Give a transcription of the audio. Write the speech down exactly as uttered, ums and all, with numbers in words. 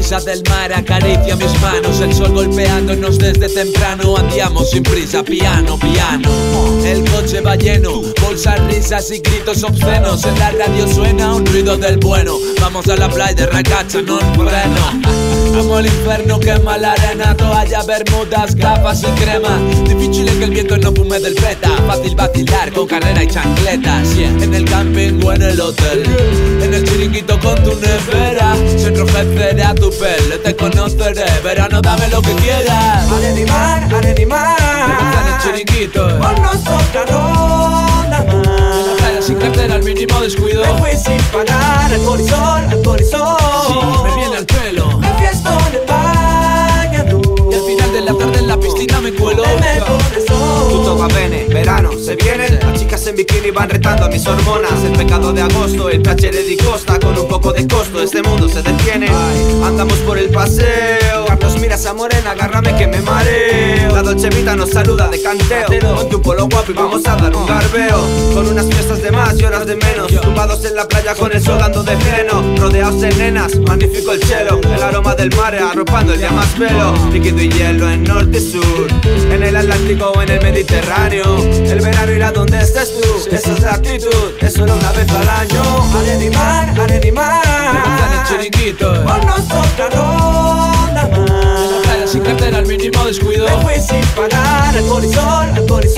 brisa del mar acaricia mis manos, el sol golpeándonos desde temprano. Andiamos sin prisa, piano, piano. El coche va lleno, bolsas, risas y gritos obscenos. En la radio suena un ruido del bueno. Vamos a la playa de Racacha, no en freno. Amo el infierno, quema la arena, toalla, bermudas, gafas y crema. Difícil es que el viento no fume del peta. Fácil vacilar con carrera y chancletas, yeah. En el camping o en el hotel, en el chiringuito con tu nevera. Se enrojecerá tu piel, te conoceré. Verano, dame lo que quieras. Arena y arena y mar. En el chiringuito, ponnos otra ronda más. En la playa sin cartera, al mínimo descuido. Me fui sin pagar, alcohol y sol, alcohol y sol. Sí, me viene al pelo. Me fiestón en bañador. Y al final de la tarde en la piscina me cuelo. Me pone sol. Tutto va bene, verano se viene. Las chicas en bikini van retando a mis hormonas. El pecado de agosto, el piacere di costa. Con un poco de costo este mundo se detiene. Andamos por el paseo. Carlos mira esa morena, agárrame que me mareo. La Dolce Vita nos saluda de canteo. Ponte un polo guapo y vamos a dar un garbeo. Con unas fiestas de más y horas de menos. Tumbados en la playa con el sol dando de freno. Rodeados de nenas, magnífico el cielo. El aroma del mar arropando el día más velo. Líquido y hielo en norte y sur, en el Atlántico o en el Mediterráneo. El verano irá donde estés tú. Esa es la actitud, es solo una vez al año. Arena y mar, arena y mar. En el chiringuito, ponnos otra ronda más. en la playa sin cartera, al mínimo descuido. Me fui sin pagar, alcohol y sol, alcohol y